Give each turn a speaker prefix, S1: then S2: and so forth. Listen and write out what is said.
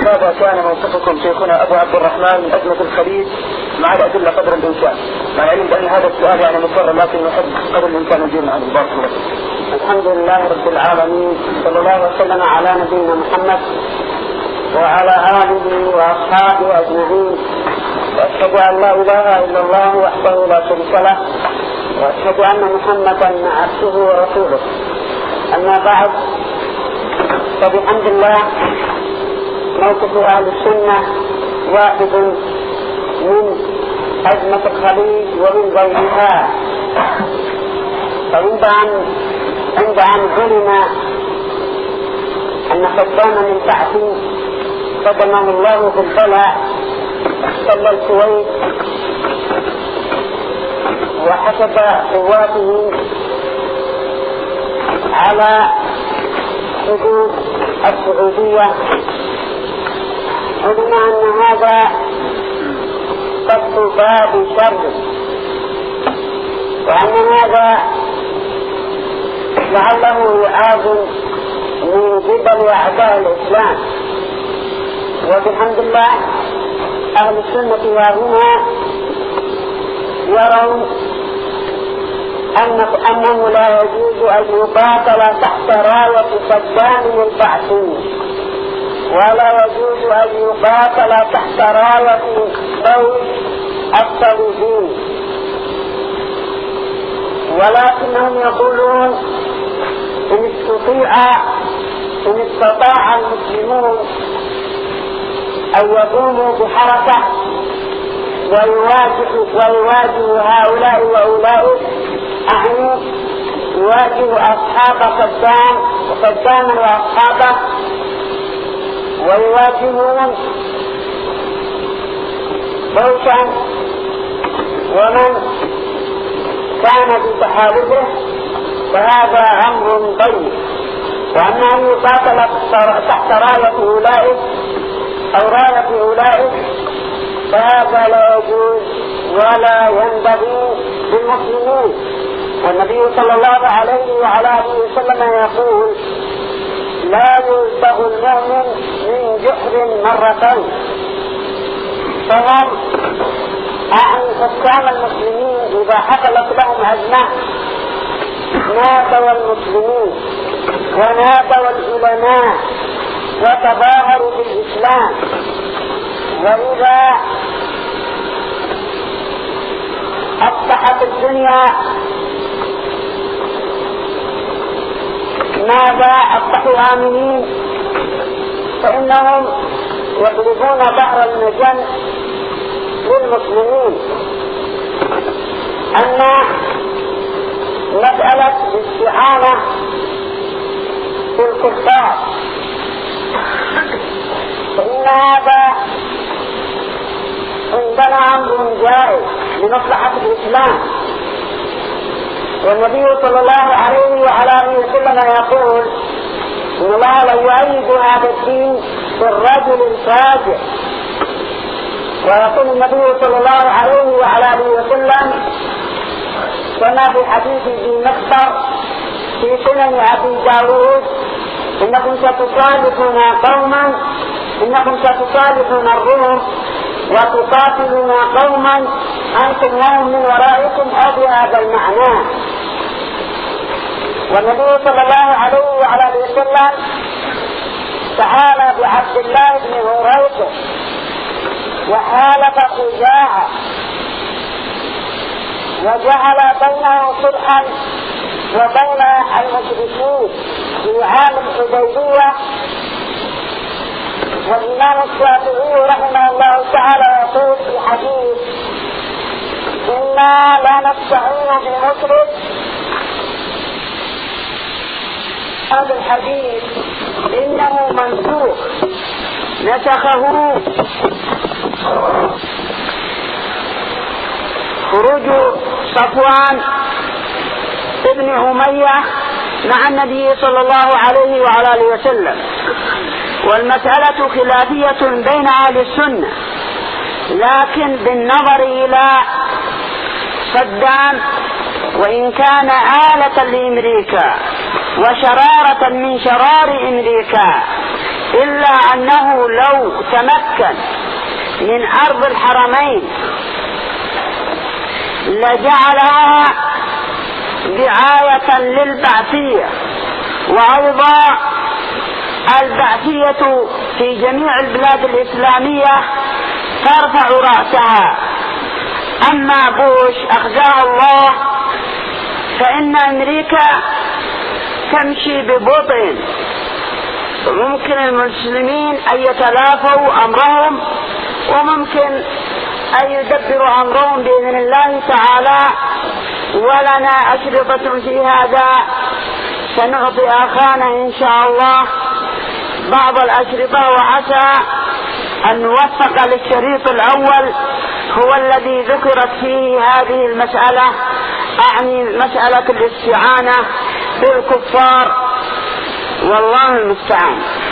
S1: بماذا كان موقفكم شيخنا أبو عبد الرحمن من أزمة الخليج مع الأدلة قدر الإمكان؟ مع العلم بأن هذا السؤال يعني مكرر، لكن نحب قدر الإمكان نجيب عنه. بارك الله فيكم.
S2: الحمد لله رب العالمين، صلى الله وسلم على نبينا محمد وعلى آله وأصحابه أجمعين، وأشهد أن لا إله إلا الله وحده لا شريك له، وأشهد أن محمدا عبده ورسوله. أما بعد، فبحمد الله موقف أهل السنة واحد من أزمة الخليج ومن غيرها. عند أن علم أن صدام من تعفين صدمه الله بالبلاء احتل الكويت وحسب قواته على حدود السعودية، علم أن هذا فتح باب شر، وأن هذا لعله يعاد من قبل أعداء الإسلام. وبحمد الله أهل السنة وهنا يرون أنه لا يجوز أن يقاتل تحت راية صدام البعثي، ولا يجوز أن يقاتل تحت راية ضوء الصليبين، ولكنهم يقولون إن استطاع المسلمون أن يقوموا بحركة ويواجهوا هؤلاء وأولئك، أعني يواجه أصحاب صدام وأصحابه، ويواجهون بوشا ومن كان بتحالفه، فهذا أمر طيب. وأما أن يقاتل تحت راية أولئك أو راية أولئك فهذا لا يجوز ولا ينبغي للمسلمين. والنبي صلى الله عليه وعلى آله وسلم يقول: لا يلدغ المؤمن من جحر مرتين. فهم أعني حكام المسلمين إذا حصلت لهم أزمة نادوا المسلمين ونادوا العلماء وتظاهروا بالإسلام، وإذا أصبحت الدنيا ماذا أصبحوا آمنين، فإنهم يطلبون بحر المجن للمسلمين. أما مسألة الاستعانة بالكفار فإن هذا عندنا أمر جائز لمصلحة الإسلام. والنبي صلى الله عليه وعلى آله وسلم يقول: إن الله لا يؤيد هذا الدين بالرجل الفاجر. ويقول النبي صلى الله عليه وعلى آله وسلم كما في حديث ذي مخبر في سنن أبي داود: إنكم ستصالحون الروم وتقاتلون قوما أنتم لهم من ورائكم، أو بهذا المعنى. والنبي صلى الله عليه وعلى آله وسلم تعالى بعبد الله بن هريرة وحالف شجاعا وجعل بينه صلحا وبين المشركين في عام الحديبية. والإمام الشافعي رحمه الله تعالى يقول في حديث: إنا لا نستعين بمشرك. هذا الحديث إنه منسوخ نسخه خروج صفوان ابن أمية مع النبي صلى الله عليه وعلى آله وسلم. والمسألة خلافية بين أهل السنة، لكن بالنظر إلى صدام وإن كان آلة لأمريكا وشرارة من شرار أمريكا، إلا أنه لو تمكن من أرض الحرمين لجعلها رعاية للبعثية، وأيضا البعثية في جميع البلاد الإسلامية ترفع رأسها. أما بوش أخزاه الله فإن أمريكا تمشي ببطء، وممكن المسلمين أن يتلافوا أمرهم وممكن أن يدبروا أمرهم بإذن الله تعالى، ولنا أشرطة في هذا سنعطي أخانا إن شاء الله بعض الأشرطة، وعسى أن نوفق للشريط الأول هو الذي ذكرت فيه هذه المسألة، أعني مسألة الاستعانة بالكفار، والله المستعان.